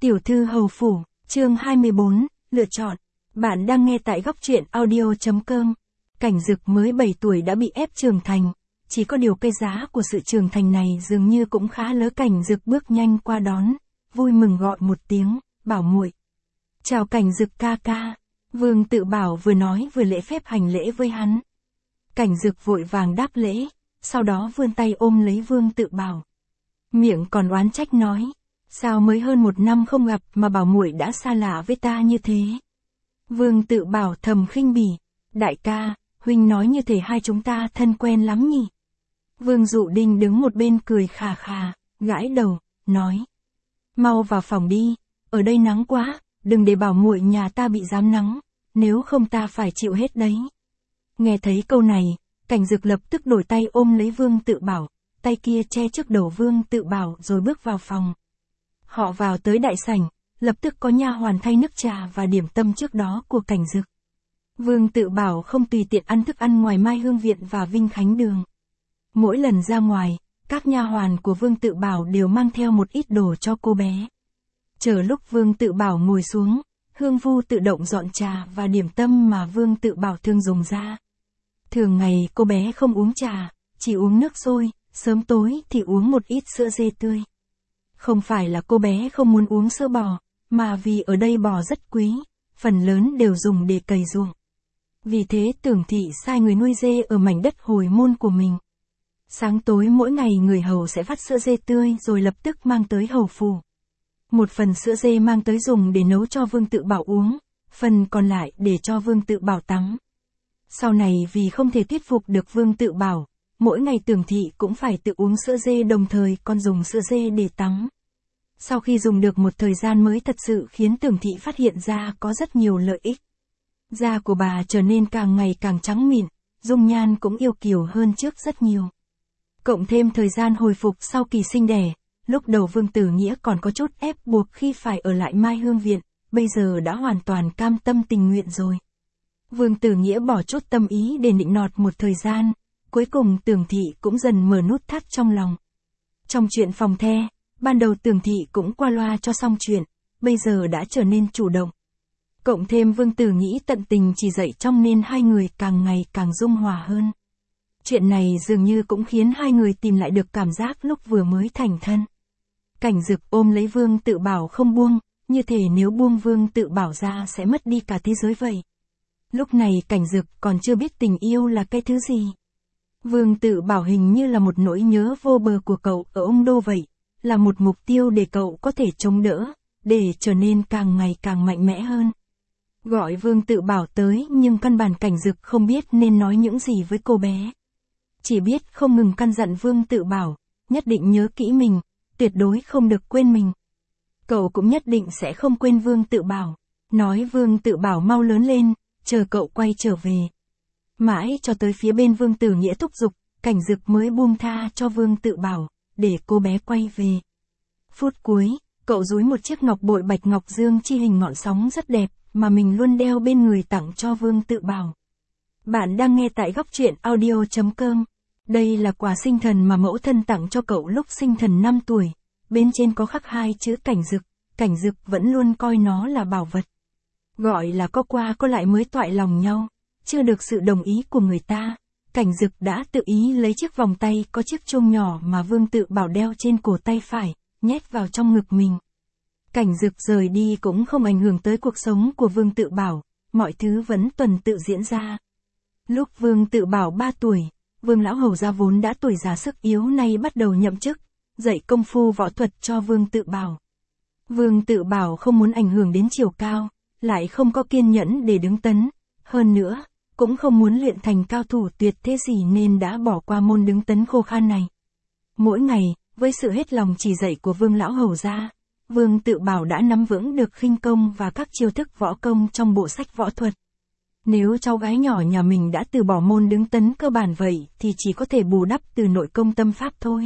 Tiểu thư hầu phủ, chương 24, lựa chọn. Bạn đang nghe tại góc truyện audio.com. Cảnh Dực mới 7 tuổi đã bị ép trưởng thành, chỉ có điều cái giá của sự trưởng thành này dường như cũng khá lớn. Cảnh Dực bước nhanh qua đón, vui mừng gọi một tiếng, Bảo muội. Chào Cảnh Dực ca ca. Vương Tự Bảo vừa nói vừa lễ phép hành lễ với hắn. Cảnh Dực vội vàng đáp lễ, sau đó vươn tay ôm lấy Vương Tự Bảo. Miệng còn oán trách nói, sao mới hơn 1 năm không gặp mà Bảo muội đã xa lạ với ta như thế. Vương Tự Bảo thầm khinh bỉ, đại ca, huynh nói như thể hai chúng ta thân quen lắm nhỉ. Vương Dụ Đinh đứng một bên cười khà khà, gãi đầu, nói. Mau vào phòng đi, ở đây nắng quá, đừng để Bảo muội nhà ta bị rám nắng, nếu không ta phải chịu hết đấy. Nghe thấy câu này, Cảnh Dực lập tức đổi tay ôm lấy Vương Tự Bảo, tay kia che trước đầu Vương Tự Bảo rồi bước vào phòng. Họ vào tới đại sảnh, lập tức có nha hoàn thay nước trà và điểm tâm trước đó của Cảnh Dực. Vương Tự Bảo không tùy tiện ăn thức ăn ngoài Mai Hương Viện và Vinh Khánh Đường. Mỗi lần ra ngoài, các nha hoàn của Vương Tự Bảo đều mang theo một ít đồ cho cô bé. Chờ lúc Vương Tự Bảo ngồi xuống, Hương Vu tự động dọn trà và điểm tâm mà Vương Tự Bảo thường dùng ra. Thường ngày cô bé không uống trà, chỉ uống nước sôi, sớm tối thì uống một ít sữa dê tươi. Không phải là cô bé không muốn uống sữa bò, mà vì ở đây bò rất quý, phần lớn đều dùng để cày ruộng. Vì thế Tưởng thị sai người nuôi dê ở mảnh đất hồi môn của mình. Sáng tối mỗi ngày người hầu sẽ vắt sữa dê tươi rồi lập tức mang tới hầu phủ. Một phần sữa dê mang tới dùng để nấu cho Vương Tự Bảo uống, phần còn lại để cho Vương Tự Bảo tắm. Sau này vì không thể thuyết phục được Vương Tự Bảo, mỗi ngày Tưởng thị cũng phải tự uống sữa dê đồng thời còn dùng sữa dê để tắm. Sau khi dùng được một thời gian mới thật sự khiến Tưởng thị phát hiện ra có rất nhiều lợi ích. Da của bà trở nên càng ngày càng trắng mịn, dung nhan cũng yêu kiều hơn trước rất nhiều. Cộng thêm thời gian hồi phục sau kỳ sinh đẻ, lúc đầu Vương Tử Nghĩa còn có chút ép buộc khi phải ở lại Mai Hương Viện, bây giờ đã hoàn toàn cam tâm tình nguyện rồi. Vương Tử Nghĩa bỏ chút tâm ý để nịnh nọt một thời gian, cuối cùng Tưởng thị cũng dần mở nút thắt trong lòng. Trong chuyện phòng the, ban đầu Tưởng thị cũng qua loa cho xong chuyện, bây giờ đã trở nên chủ động. Cộng thêm Vương Tử nghĩ tận tình chỉ dạy trong nên hai người càng ngày càng dung hòa hơn. Chuyện này dường như cũng khiến hai người tìm lại được cảm giác lúc vừa mới thành thân. Cảnh Dực ôm lấy Vương Tự Bảo không buông, như thể nếu buông Vương Tự Bảo ra sẽ mất đi cả thế giới vậy. Lúc này Cảnh Dực còn chưa biết tình yêu là cái thứ gì. Vương Tự Bảo hình như là một nỗi nhớ vô bờ của cậu ở Ung Đô vậy, là một mục tiêu để cậu có thể chống đỡ, để trở nên càng ngày càng mạnh mẽ hơn. Gọi Vương Tự Bảo tới nhưng căn bản Cảnh Dực không biết nên nói những gì với cô bé. Chỉ biết không ngừng căn dặn Vương Tự Bảo, nhất định nhớ kỹ mình, tuyệt đối không được quên mình. Cậu cũng nhất định sẽ không quên Vương Tự Bảo, nói Vương Tự Bảo mau lớn lên, chờ cậu quay trở về. Mãi cho tới phía bên Vương Tử Nghĩa thúc giục, Cảnh Dực mới buông tha cho Vương Tự Bảo, để cô bé quay về. Phút cuối, cậu dúi một chiếc ngọc bội bạch ngọc dương chi hình ngọn sóng rất đẹp, mà mình luôn đeo bên người tặng cho Vương Tự Bảo. Bạn đang nghe tại góc truyện audio.com. Đây là quà sinh thần mà mẫu thân tặng cho cậu lúc sinh thần 5 tuổi, bên trên có khắc 2 chữ Cảnh Dực vẫn luôn coi nó là bảo vật. Gọi là có qua có lại mới toại lòng nhau, chưa được sự đồng ý của người ta, Cảnh Dực đã tự ý lấy chiếc vòng tay có chiếc chuông nhỏ mà Vương Tự Bảo đeo trên cổ tay phải, nhét vào trong ngực mình. Cảnh Dực rời đi cũng không ảnh hưởng tới cuộc sống của Vương Tự Bảo, mọi thứ vẫn tuần tự diễn ra. Lúc Vương Tự Bảo 3 tuổi, Vương lão hầu gia vốn đã tuổi già sức yếu nay bắt đầu nhậm chức, dạy công phu võ thuật cho Vương Tự Bảo. Vương Tự Bảo không muốn ảnh hưởng đến chiều cao, lại không có kiên nhẫn để đứng tấn, hơn nữa, cũng không muốn luyện thành cao thủ tuyệt thế gì nên đã bỏ qua môn đứng tấn khô khan này. Mỗi ngày, với sự hết lòng chỉ dạy của Vương lão hầu gia, Vương Tự Bảo đã nắm vững được khinh công và các chiêu thức võ công trong bộ sách võ thuật. Nếu cháu gái nhỏ nhà mình đã từ bỏ môn đứng tấn cơ bản vậy thì chỉ có thể bù đắp từ nội công tâm pháp thôi.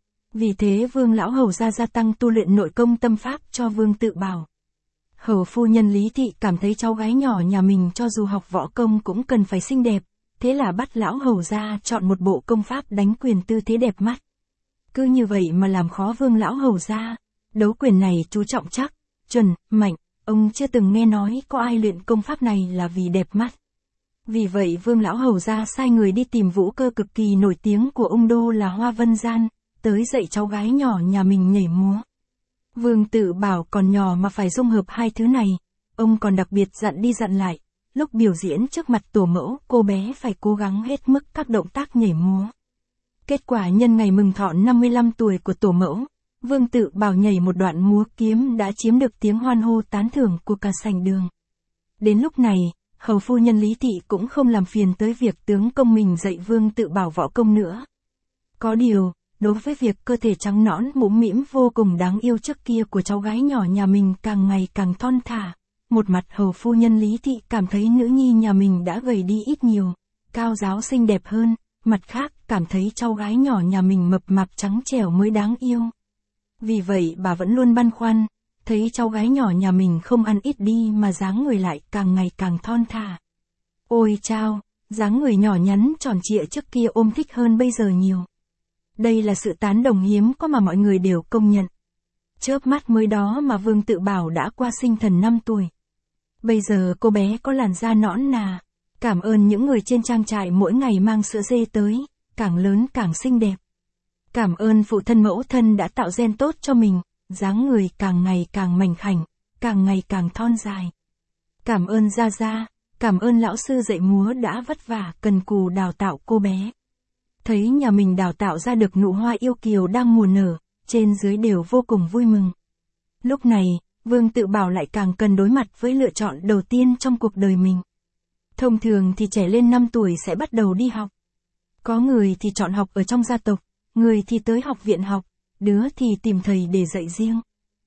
Vì thế Vương lão hầu gia tăng tu luyện nội công tâm pháp cho Vương Tự Bảo. Hầu phu nhân Lý Thị cảm thấy cháu gái nhỏ nhà mình cho dù học võ công cũng cần phải xinh đẹp, thế là bắt lão hầu gia chọn một bộ công pháp đánh quyền tư thế đẹp mắt. Cứ như vậy mà làm khó Vương lão hầu gia, đấu quyền này chú trọng chắc, chuẩn, mạnh, ông chưa từng nghe nói có ai luyện công pháp này là vì đẹp mắt. Vì vậy Vương lão hầu ra sai người đi tìm vũ cơ cực kỳ nổi tiếng của ung đô là Hoa Vân Gian, tới dạy cháu gái nhỏ nhà mình nhảy múa. Vương Tự Bảo còn nhỏ mà phải dung hợp hai thứ này, ông còn đặc biệt dặn đi dặn lại, lúc biểu diễn trước mặt tổ mẫu cô bé phải cố gắng hết mức các động tác nhảy múa. Kết quả nhân ngày mừng thọ 55 tuổi của tổ mẫu, Vương Tự Bảo nhảy một đoạn múa kiếm đã chiếm được tiếng hoan hô tán thưởng của cả sảnh đường. Đến lúc này, hầu phu nhân Lý Thị cũng không làm phiền tới việc tướng công mình dạy Vương Tự Bảo võ công nữa. Có điều, đối với việc cơ thể trắng nõn mũm mĩm vô cùng đáng yêu trước kia của cháu gái nhỏ nhà mình càng ngày càng thon thả, một mặt hầu phu nhân Lý Thị cảm thấy nữ nhi nhà mình đã gầy đi ít nhiều, cao ráo xinh đẹp hơn, mặt khác cảm thấy cháu gái nhỏ nhà mình mập mạp trắng trẻo mới đáng yêu. Vì vậy bà vẫn luôn băn khoăn, thấy cháu gái nhỏ nhà mình không ăn ít đi mà dáng người lại càng ngày càng thon thả. Ôi chao, dáng người nhỏ nhắn tròn trịa trước kia ôm thích hơn bây giờ nhiều. Đây là sự tán đồng hiếm có mà mọi người đều công nhận. Chớp mắt mới đó mà Vương Tự Bảo đã qua sinh thần 5 tuổi. Bây giờ cô bé có làn da nõn nà, cảm ơn những người trên trang trại mỗi ngày mang sữa dê tới, càng lớn càng xinh đẹp. Cảm ơn phụ thân mẫu thân đã tạo gen tốt cho mình, dáng người càng ngày càng mảnh khảnh, càng ngày càng thon dài. Cảm ơn Gia Gia, cảm ơn lão sư dạy múa đã vất vả cần cù đào tạo cô bé. Thấy nhà mình đào tạo ra được nụ hoa yêu kiều đang mùa nở, trên dưới đều vô cùng vui mừng. Lúc này, Vương Tự Bảo lại càng cần đối mặt với lựa chọn đầu tiên trong cuộc đời mình. Thông thường thì trẻ lên 5 tuổi sẽ bắt đầu đi học. Có người thì chọn học ở trong gia tộc, người thì tới học viện học, đứa thì tìm thầy để dạy riêng.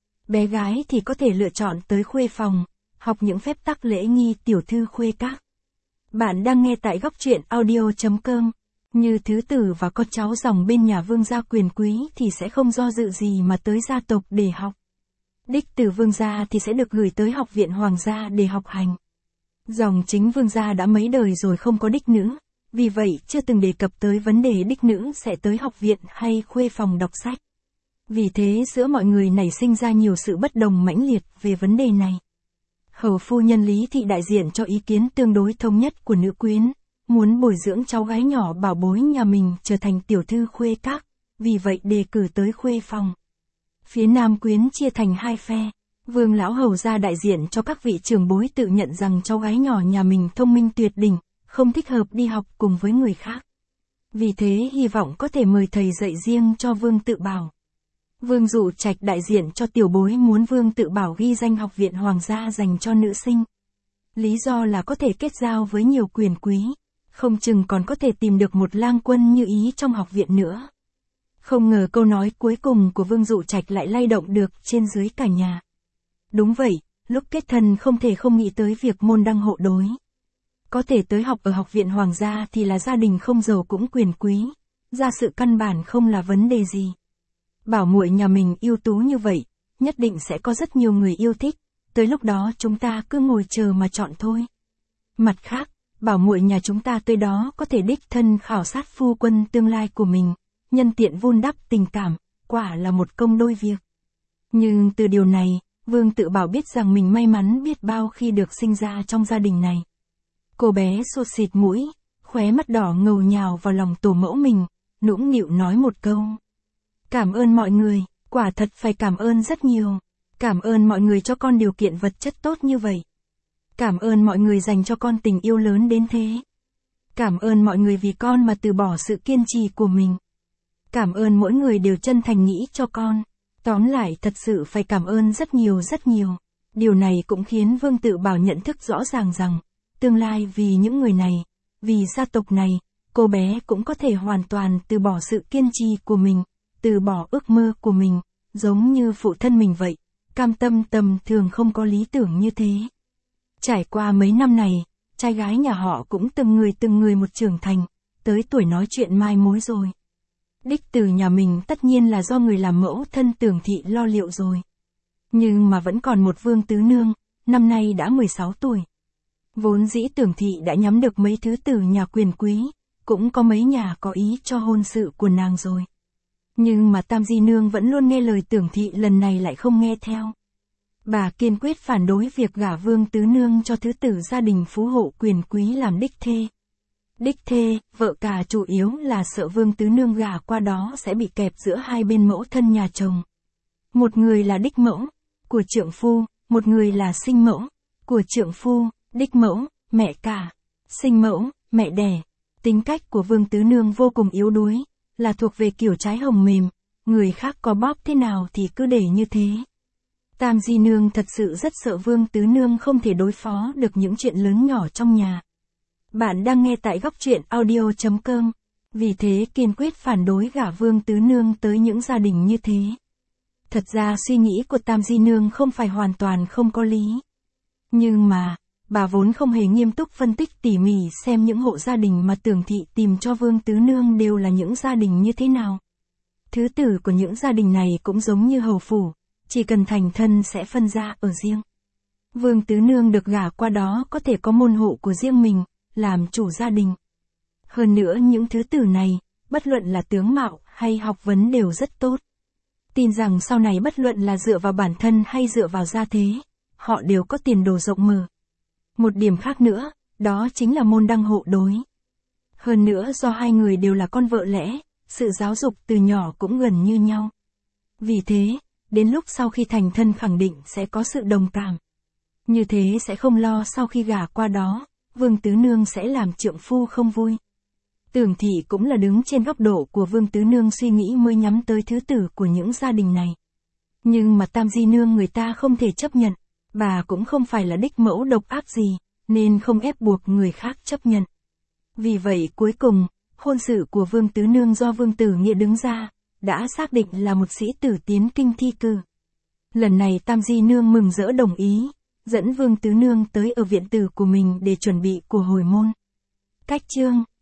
Bé gái thì có thể lựa chọn tới khuê phòng, học những phép tắc lễ nghi tiểu thư khuê các. Bạn đang nghe tại góc truyện audio.com. Như thứ tử và con cháu dòng bên nhà vương gia quyền quý thì sẽ không do dự gì mà tới gia tộc để học. Đích tử vương gia thì sẽ được gửi tới học viện hoàng gia để học hành. Dòng chính vương gia đã mấy đời rồi không có đích nữ, vì vậy chưa từng đề cập tới vấn đề đích nữ sẽ tới học viện hay khuê phòng đọc sách. Vì thế giữa mọi người nảy sinh ra nhiều sự bất đồng mãnh liệt về vấn đề này. Hầu phu nhân Lý Thị đại diện cho ý kiến tương đối thống nhất của nữ quyến, muốn bồi dưỡng cháu gái nhỏ bảo bối nhà mình trở thành tiểu thư khuê các, vì vậy đề cử tới khuê phòng. Phía nam quyến chia thành hai phe, Vương lão hầu ra đại diện cho các vị trưởng bối tự nhận rằng cháu gái nhỏ nhà mình thông minh tuyệt đỉnh, không thích hợp đi học cùng với người khác. Vì thế hy vọng có thể mời thầy dạy riêng cho Vương Tự Bảo. Vương Dụ Trạch đại diện cho tiểu bối muốn Vương Tự Bảo ghi danh học viện hoàng gia dành cho nữ sinh. Lý do là có thể kết giao với nhiều quyền quý, không chừng còn có thể tìm được một lang quân như ý trong học viện nữa. Không ngờ câu nói cuối cùng của Vương Dụ Trạch lại lay động được trên dưới cả nhà. Đúng vậy, lúc kết thân không thể không nghĩ tới việc môn đăng hộ đối. Có thể tới học ở học viện hoàng gia thì là gia đình không giàu cũng quyền quý, gia sự căn bản không là vấn đề gì. Bảo muội nhà mình ưu tú như vậy, nhất định sẽ có rất nhiều người yêu thích, tới lúc đó chúng ta cứ ngồi chờ mà chọn thôi. Mặt khác, bảo muội nhà chúng ta tới đó có thể đích thân khảo sát phu quân tương lai của mình, nhân tiện vun đắp tình cảm, quả là một công đôi việc. Nhưng từ điều này, Vương Tự Bảo biết rằng mình may mắn biết bao khi được sinh ra trong gia đình này. Cô bé sụt xịt mũi, khóe mắt đỏ ngầu nhào vào lòng tổ mẫu mình, nũng nịu nói một câu. Cảm ơn mọi người, quả thật phải cảm ơn rất nhiều. Cảm ơn mọi người cho con điều kiện vật chất tốt như vậy. Cảm ơn mọi người dành cho con tình yêu lớn đến thế. Cảm ơn mọi người vì con mà từ bỏ sự kiên trì của mình. Cảm ơn mỗi người đều chân thành nghĩ cho con. Tóm lại thật sự phải cảm ơn rất nhiều rất nhiều. Điều này cũng khiến Vương Tự Bảo nhận thức rõ ràng rằng, tương lai vì những người này, vì gia tộc này, cô bé cũng có thể hoàn toàn từ bỏ sự kiên trì của mình, từ bỏ ước mơ của mình, giống như phụ thân mình vậy, cam tâm tầm thường không có lý tưởng như thế. Trải qua mấy năm này, trai gái nhà họ cũng từng người một trưởng thành, tới tuổi nói chuyện mai mối rồi. Đích từ nhà mình tất nhiên là do người làm mẫu thân Tưởng Thị lo liệu rồi. Nhưng mà vẫn còn một Vương Tứ Nương, năm nay đã 16 tuổi. Vốn dĩ Tưởng Thị đã nhắm được mấy thứ từ nhà quyền quý, cũng có mấy nhà có ý cho hôn sự của nàng rồi. Nhưng mà Tam Di Nương vẫn luôn nghe lời Tưởng Thị lần này lại không nghe theo. Bà kiên quyết phản đối việc gả Vương Tứ Nương cho thứ tử gia đình phú hộ quyền quý làm đích thê. Đích thê, vợ cả chủ yếu là sợ Vương Tứ Nương gả qua đó sẽ bị kẹp giữa hai bên mẫu thân nhà chồng. Một người là đích mẫu, của trượng phu, một người là sinh mẫu, của trượng phu, đích mẫu, mẹ cả, sinh mẫu, mẹ đẻ. Tính cách của Vương Tứ Nương vô cùng yếu đuối, là thuộc về kiểu trái hồng mềm, người khác có bóp thế nào thì cứ để như thế. Tam Di Nương thật sự rất sợ Vương Tứ Nương không thể đối phó được những chuyện lớn nhỏ trong nhà. Bạn đang nghe tại góc truyện audio.com, vì thế kiên quyết phản đối gả Vương Tứ Nương tới những gia đình như thế. Thật ra suy nghĩ của Tam Di Nương không phải hoàn toàn không có lý. Nhưng mà, bà vốn không hề nghiêm túc phân tích tỉ mỉ xem những hộ gia đình mà Tưởng Thị tìm cho Vương Tứ Nương đều là những gia đình như thế nào. Thứ tử của những gia đình này cũng giống như hầu phủ, chỉ cần thành thân sẽ phân ra ở riêng. Vương Tứ Nương được gả qua đó có thể có môn hộ của riêng mình, làm chủ gia đình. Hơn nữa những thứ tử này, bất luận là tướng mạo hay học vấn đều rất tốt. Tin rằng sau này bất luận là dựa vào bản thân hay dựa vào gia thế, họ đều có tiền đồ rộng mở. Một điểm khác nữa, đó chính là môn đăng hộ đối. Hơn nữa do hai người đều là con vợ lẽ, sự giáo dục từ nhỏ cũng gần như nhau. Vì thế, đến lúc sau khi thành thân khẳng định sẽ có sự đồng cảm. Như thế sẽ không lo sau khi gả qua đó, Vương Tứ Nương sẽ làm trượng phu không vui. Tưởng Thị cũng là đứng trên góc độ của Vương Tứ Nương suy nghĩ mới nhắm tới thứ tử của những gia đình này. Nhưng mà Tam Di Nương người ta không thể chấp nhận, bà cũng không phải là đích mẫu độc ác gì, nên không ép buộc người khác chấp nhận. Vì vậy cuối cùng, hôn sự của Vương Tứ Nương do Vương Tử Nghĩa đứng ra, đã xác định là một sĩ tử tiến kinh thi cử. Lần này Tam Di Nương mừng rỡ đồng ý, dẫn Vương Tứ Nương tới ở viện tử của mình để chuẩn bị của hồi môn. Cách chương